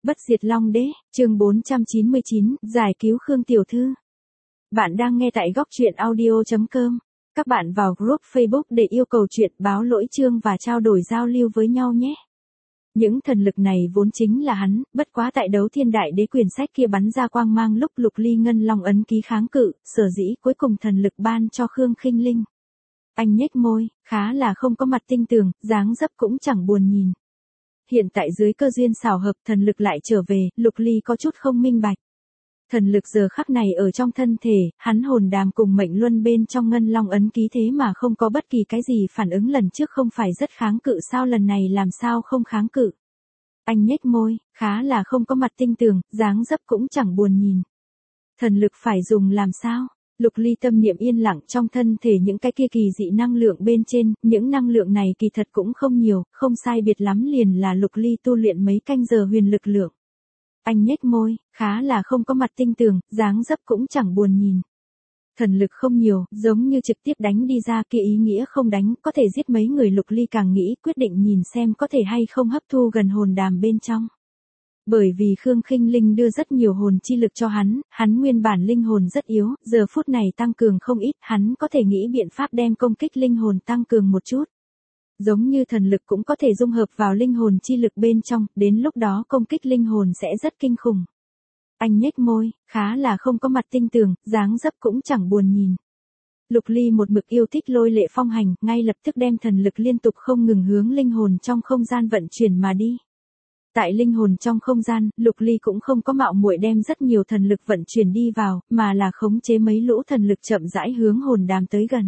Bất diệt Long Đế, chương 499, giải cứu Khương Tiểu Thư. Bạn đang nghe tại góc truyện audio.com. Các bạn vào group Facebook để yêu cầu chuyện báo lỗi chương và trao đổi giao lưu với nhau nhé. Những thần lực này vốn chính là hắn, bất quá tại đấu thiên đại đế quyển sách kia bắn ra quang mang lúc Lục Ly ngân long ấn ký kháng cự, sở dĩ cuối cùng thần lực ban cho Khương Khinh Linh. Anh nhếch môi, khá là không có mặt tinh tường, dáng dấp cũng chẳng buồn nhìn. Hiện tại dưới cơ duyên xảo hợp thần lực lại trở về, Lục Ly có chút không minh bạch. Thần lực giờ khắc này ở trong thân thể, hắn hồn đàm cùng mệnh luân bên trong ngân long ấn ký thế mà không có bất kỳ cái gì phản ứng, lần trước không phải rất kháng cự sao, lần này làm sao không kháng cự. Anh nhếch môi, khá là không có mặt tinh tường, dáng dấp cũng chẳng buồn nhìn. Thần lực phải dùng làm sao? Lục Ly tâm niệm yên lặng trong thân thể những cái kia kỳ dị năng lượng bên trên, những năng lượng này kỳ thật cũng không nhiều, không sai biệt lắm liền là Lục Ly tu luyện mấy canh giờ huyền lực lượng. Anh nhếch môi, khá là không có mặt tinh tường, dáng dấp cũng chẳng buồn nhìn. Thần lực không nhiều, giống như trực tiếp đánh đi ra kia ý nghĩa không đánh, có thể giết mấy người. Lục Ly càng nghĩ quyết định nhìn xem có thể hay không hấp thu gần hồn đàm bên trong. Bởi vì Khương Khinh Linh đưa rất nhiều hồn chi lực cho hắn nguyên bản linh hồn rất yếu, giờ phút này tăng cường không ít, hắn có thể nghĩ biện pháp đem công kích linh hồn tăng cường một chút. Giống như thần lực cũng có thể dung hợp vào linh hồn chi lực bên trong, đến lúc đó công kích linh hồn sẽ rất kinh khủng. Anh nhếch môi, khá là không có mặt tinh tường, dáng dấp cũng chẳng buồn nhìn. Lục Ly một mực yêu thích lôi lệ phong hành, ngay lập tức đem thần lực liên tục không ngừng hướng linh hồn trong không gian vận chuyển mà đi. Tại linh hồn trong không gian, Lục Ly cũng không có mạo muội đem rất nhiều thần lực vận chuyển đi vào, mà là khống chế mấy lũ thần lực chậm rãi hướng hồn đàm tới gần.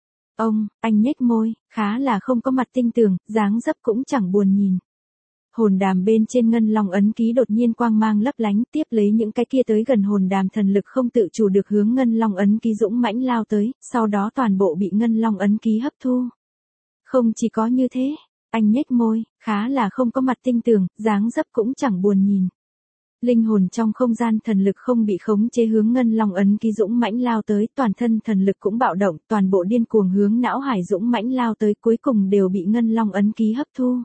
Anh nhếch môi, khá là không có mặt tinh tường, dáng dấp cũng chẳng buồn nhìn. Hồn đàm bên trên ngân long ấn ký đột nhiên quang mang lấp lánh, tiếp lấy những cái kia tới gần hồn đàm thần lực không tự chủ được hướng ngân long ấn ký dũng mãnh lao tới, sau đó toàn bộ bị ngân long ấn ký hấp thu. Không chỉ có như thế, anh nhếch môi, khá là không có mặt tinh tường, dáng dấp cũng chẳng buồn nhìn. Linh hồn trong không gian thần lực không bị khống chế hướng ngân long ấn ký dũng mãnh lao tới, toàn thân thần lực cũng bạo động, toàn bộ điên cuồng hướng não hải dũng mãnh lao tới, cuối cùng đều bị ngân long ấn ký hấp thu.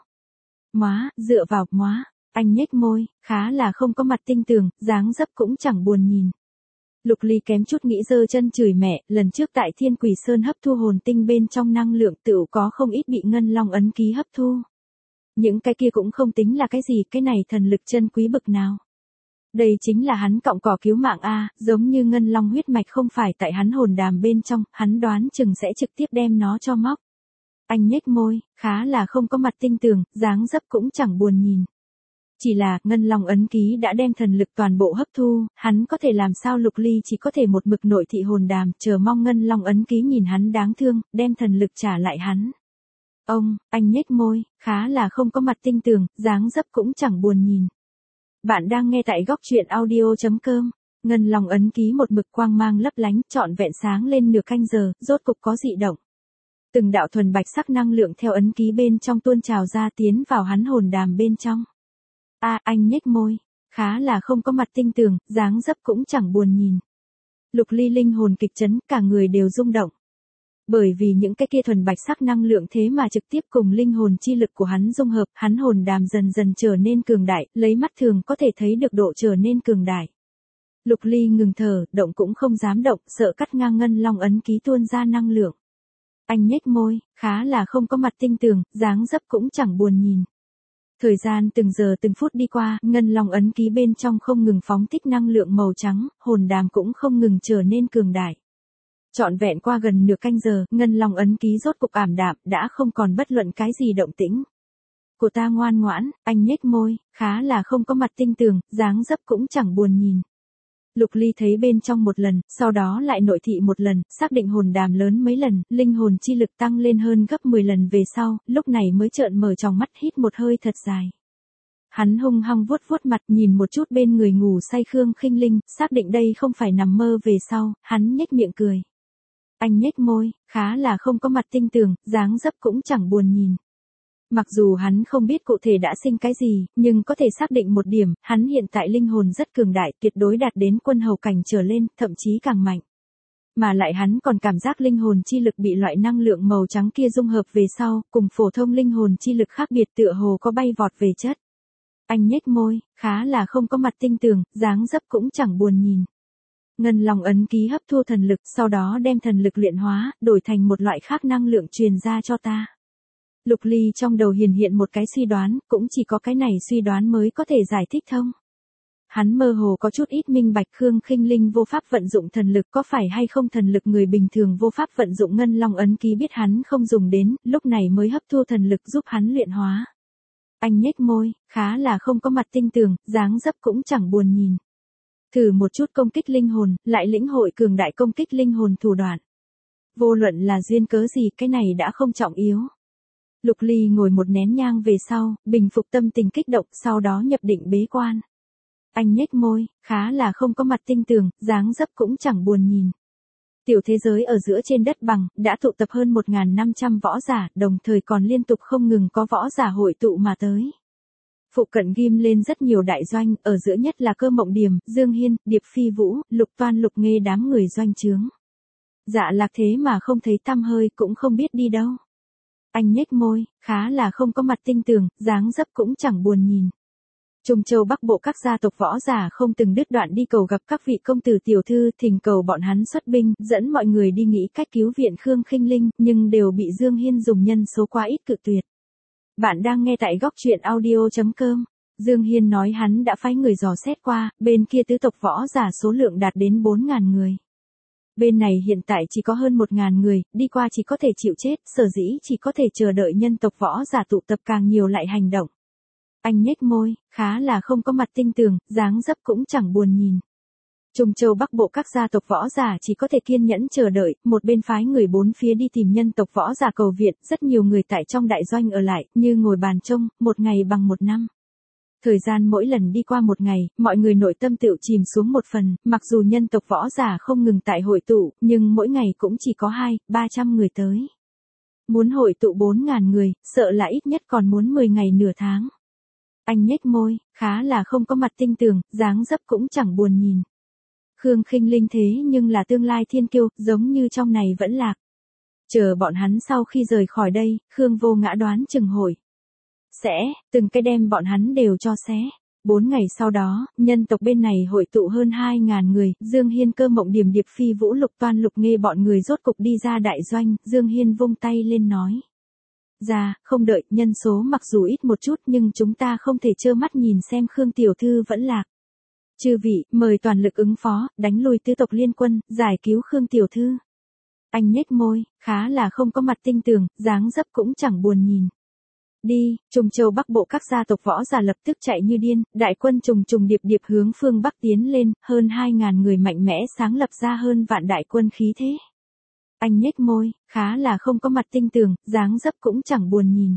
Dựa vào, anh nhếch môi, khá là không có mặt tinh tường, dáng dấp cũng chẳng buồn nhìn. Lục Ly kém chút nghĩ giơ chân chửi mẹ, lần trước tại Thiên Quỷ Sơn hấp thu hồn tinh bên trong năng lượng tựu có không ít bị ngân long ấn ký hấp thu. Những cái kia cũng không tính là cái gì, cái này thần lực chân quý bực nào. Đây chính là hắn cọng cỏ cứu mạng a, giống như ngân long huyết mạch không phải tại hắn hồn đàm bên trong, hắn đoán chừng sẽ trực tiếp đem nó cho móc. Anh nhếch môi, khá là không có mặt tinh tường, dáng dấp cũng chẳng buồn nhìn. Chỉ là, ngân long ấn ký đã đem thần lực toàn bộ hấp thu, hắn có thể làm sao? Lục Ly chỉ có thể một mực nội thị hồn đàm, chờ mong ngân long ấn ký nhìn hắn đáng thương, đem thần lực trả lại hắn. Anh nhếch môi, khá là không có mặt tinh tường, dáng dấp cũng chẳng buồn nhìn. Bạn đang nghe tại góc truyện audio.com. Ngân long ấn ký một mực quang mang lấp lánh, trọn vẹn sáng lên nửa canh giờ, rốt cục có dị động. Từng đạo thuần bạch sắc năng lượng theo ấn ký bên trong tuôn trào ra tiến vào hắn hồn đàm bên trong. Anh nhếch môi, khá là không có mặt tinh tường, dáng dấp cũng chẳng buồn nhìn. Lục Ly linh hồn kịch chấn, cả người đều rung động. Bởi vì những cái kia thuần bạch sắc năng lượng thế mà trực tiếp cùng linh hồn chi lực của hắn dung hợp, hắn hồn đàm dần dần trở nên cường đại, lấy mắt thường có thể thấy được độ trở nên cường đại. Lục Ly ngừng thở, động cũng không dám động, sợ cắt ngang ngân long ấn ký tuôn ra năng lượng. Anh nhếch môi, khá là không có mặt tinh tường, dáng dấp cũng chẳng buồn nhìn. Thời gian từng giờ từng phút đi qua, ngân long ấn ký bên trong không ngừng phóng thích năng lượng màu trắng, hồn đàm cũng không ngừng trở nên cường đại. Trọn vẹn qua gần nửa canh giờ, ngân long ấn ký rốt cục ảm đạm, đã không còn bất luận cái gì động tĩnh. Của ta ngoan ngoãn, anh nhếch môi, khá là không có mặt tinh tường, dáng dấp cũng chẳng buồn nhìn. Lục Ly thấy bên trong một lần, sau đó lại nội thị một lần, xác định hồn đàm lớn mấy lần, linh hồn chi lực tăng lên hơn gấp 10 lần về sau, lúc này mới trợn mở tròng mắt hít một hơi thật dài. Hắn hung hăng vuốt vuốt mặt, nhìn một chút bên người ngủ say Khương Khinh Linh, xác định đây không phải nằm mơ về sau, hắn nhếch miệng cười. Anh nhếch môi, khá là không có mặt tinh tường, dáng dấp cũng chẳng buồn nhìn. Mặc dù hắn không biết cụ thể đã sinh cái gì, nhưng có thể xác định một điểm, hắn hiện tại linh hồn rất cường đại, tuyệt đối đạt đến quân hầu cảnh trở lên, thậm chí càng mạnh. Mà lại hắn còn cảm giác linh hồn chi lực bị loại năng lượng màu trắng kia dung hợp về sau, cùng phổ thông linh hồn chi lực khác biệt tựa hồ có bay vọt về chất. Anh nhếch môi, khá là không có mặt tinh tường, dáng dấp cũng chẳng buồn nhìn. Ngân Long ấn ký hấp thu thần lực, sau đó đem thần lực luyện hóa, đổi thành một loại khác năng lượng truyền ra cho ta. Lục Ly trong đầu hiện một cái suy đoán, cũng chỉ có cái này suy đoán mới có thể giải thích thông. Hắn mơ hồ có chút ít minh bạch Khương Khinh Linh vô pháp vận dụng thần lực, có phải hay không thần lực người bình thường vô pháp vận dụng Ngân Long ấn ký biết hắn không dùng đến, lúc này mới hấp thu thần lực giúp hắn luyện hóa. Anh nhếch môi, khá là không có mặt tinh tường, dáng dấp cũng chẳng buồn nhìn. Thử một chút công kích linh hồn, lại lĩnh hội cường đại công kích linh hồn thủ đoạn. Vô luận là duyên cớ gì, cái này đã không trọng yếu. Lục Ly ngồi một nén nhang về sau, bình phục tâm tình kích động, sau đó nhập định bế quan. Anh nhếch môi, khá là không có mặt tinh tường, dáng dấp cũng chẳng buồn nhìn. Tiểu thế giới ở giữa trên đất bằng, đã tụ tập hơn 1.500 võ giả, đồng thời còn liên tục không ngừng có võ giả hội tụ mà tới. Phụ cận ghim lên rất nhiều đại doanh, ở giữa nhất là Cơ Mộng Điềm, Dương Hiên, Điệp Phi Vũ, Lục Toan Lục Nghê đám người doanh trướng. Dạ Lạc thế mà không thấy tăm hơi, cũng không biết đi đâu. Anh nhếch môi, khá là không có mặt tinh tường, dáng dấp cũng chẳng buồn nhìn. Trung Châu Bắc Bộ các gia tộc võ giả không từng đứt đoạn đi cầu gặp các vị công tử tiểu thư, thỉnh cầu bọn hắn xuất binh, dẫn mọi người đi nghĩ cách cứu viện Khương Khinh Linh, nhưng đều bị Dương Hiên dùng nhân số quá ít cự tuyệt. Bạn đang nghe tại góc truyện audio.com. Dương Hiên nói hắn đã phái người dò xét qua, bên kia tứ tộc võ giả số lượng đạt đến 4.000 người. Bên này hiện tại chỉ có hơn 1.000 người, đi qua chỉ có thể chịu chết, sở dĩ chỉ có thể chờ đợi nhân tộc võ giả tụ tập càng nhiều lại hành động. Anh nhếch môi, khá là không có mặt tinh tường, dáng dấp cũng chẳng buồn nhìn. Trung Châu Bắc Bộ các gia tộc võ giả chỉ có thể kiên nhẫn chờ đợi, một bên phái người bốn phía đi tìm nhân tộc võ giả cầu viện, rất nhiều người tại trong đại doanh ở lại, như ngồi bàn trông, một ngày bằng một năm. Thời gian mỗi lần đi qua một ngày, mọi người nội tâm tựu chìm xuống một phần, mặc dù nhân tộc võ giả không ngừng tại hội tụ, nhưng mỗi ngày cũng chỉ có 200-300 người tới. Muốn hội tụ 4.000 người, sợ là ít nhất còn muốn 10 ngày nửa tháng. Anh nhếch môi, khá là không có mặt tinh tường, dáng dấp cũng chẳng buồn nhìn. Khương Khinh Linh thế nhưng là tương lai thiên kiêu, giống như trong này vẫn lạc. Chờ bọn hắn sau khi rời khỏi đây, Khương Vô Ngã đoán chừng hội sẽ, từng cái đem bọn hắn đều cho xé. 4 ngày sau đó, nhân tộc bên này hội tụ hơn 2.000 người, Dương Hiên, Cơ Mộng Điềm, Điệp Phi Vũ, Lục Toan Lục Nghê bọn người rốt cục đi ra đại doanh, Dương Hiên vung tay lên nói. Ra, không đợi, nhân số mặc dù ít một chút nhưng chúng ta không thể trơ mắt nhìn xem Khương tiểu thư vẫn lạc. Chư vị, mời toàn lực ứng phó, đánh lùi tứ tộc liên quân, giải cứu Khương tiểu thư. Anh nhếch môi, khá là không có mặt tinh tường, dáng dấp cũng chẳng buồn nhìn. Đi, Trung Châu Bắc Bộ các gia tộc võ giả lập tức chạy như điên, đại quân trùng trùng điệp điệp hướng phương Bắc tiến lên, hơn 2.000 người mạnh mẽ sáng lập ra hơn vạn đại quân khí thế. Anh nhếch môi, khá là không có mặt tinh tường, dáng dấp cũng chẳng buồn nhìn.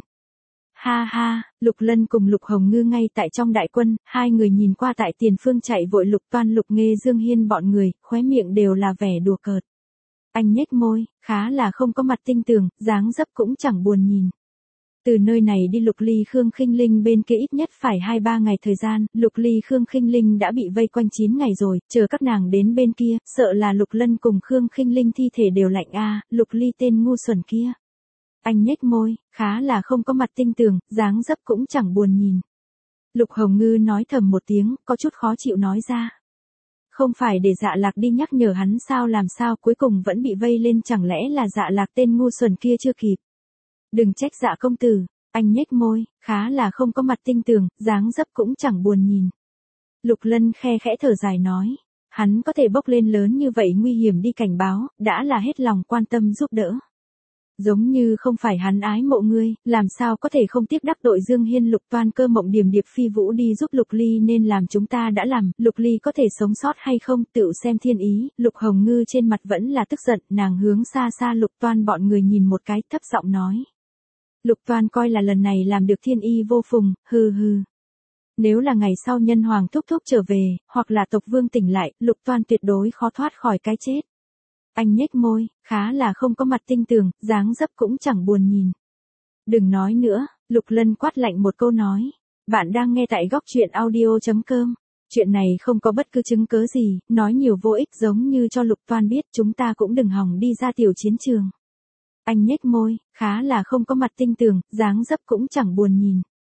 Ha ha, Lục Lân cùng Lục Hồng Ngư ngay tại trong đại quân, hai người nhìn qua tại tiền phương chạy vội Lục Toan Lục Nghê Dương Hiên bọn người, khóe miệng đều là vẻ đùa cợt. Anh nhếch môi, khá là không có mặt tinh tường, dáng dấp cũng chẳng buồn nhìn. Từ nơi này đi Lục Ly Khương Khinh Linh bên kia ít nhất phải 2-3 ngày thời gian, Lục Ly Khương Khinh Linh đã bị vây quanh 9 ngày rồi, chờ các nàng đến bên kia, sợ là Lục Lân cùng Khương Khinh Linh thi thể đều lạnh Lục Ly tên ngu xuẩn kia. Anh nhếch môi, khá là không có mặt tinh tường, dáng dấp cũng chẳng buồn nhìn. Lục Hồng Ngư nói thầm một tiếng, có chút khó chịu nói ra. Không phải để Dạ Lạc đi nhắc nhở hắn sao làm sao cuối cùng vẫn bị vây lên, chẳng lẽ là Dạ Lạc tên ngu xuẩn kia chưa kịp. Đừng trách Dạ công tử, anh nhếch môi, khá là không có mặt tinh tường, dáng dấp cũng chẳng buồn nhìn. Lục Lân khe khẽ thở dài nói, hắn có thể bốc lên lớn như vậy nguy hiểm đi cảnh báo, đã là hết lòng quan tâm giúp đỡ. Giống như không phải hắn ái mộ ngươi, làm sao có thể không tiếc đắc tội Dương Hiên, Lục Toan, Cơ Mộng Điềm, Điệp Phi Vũ đi giúp Lục Ly nên làm chúng ta đã làm, Lục Ly có thể sống sót hay không, tự xem thiên ý. Lục Hồng Ngư trên mặt vẫn là tức giận, nàng hướng xa xa Lục Toan bọn người nhìn một cái, thấp giọng nói. Lục Toan coi là lần này làm được thiên y vô phùng, hừ hừ. Nếu là ngày sau nhân hoàng thúc thúc trở về, hoặc là tộc vương tỉnh lại, Lục Toan tuyệt đối khó thoát khỏi cái chết. Anh nhếch môi, khá là không có mặt tinh tường, dáng dấp cũng chẳng buồn nhìn. Đừng nói nữa, Lục Lân quát lạnh một câu nói. Bạn đang nghe tại góc truyện audio.com. Chuyện này không có bất cứ chứng cớ gì, nói nhiều vô ích, giống như cho Lục Toan biết chúng ta cũng đừng hòng đi ra tiểu chiến trường. Anh nhếch môi, khá là không có mặt tinh tường, dáng dấp cũng chẳng buồn nhìn.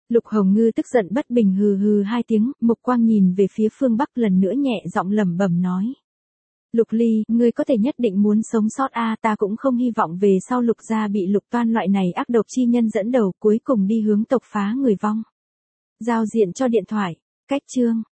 Lục Hồng Ngư tức giận bất bình hừ hừ hai tiếng, mục quang nhìn về phía phương Bắc lần nữa nhẹ giọng lẩm bẩm nói. Lục Ly, ngươi có thể nhất định muốn sống sót ta cũng không hy vọng về sau Lục gia bị Lục Toan loại này ác độc chi nhân dẫn đầu cuối cùng đi hướng tộc phá người vong. Giao diện cho điện thoại, cách chương.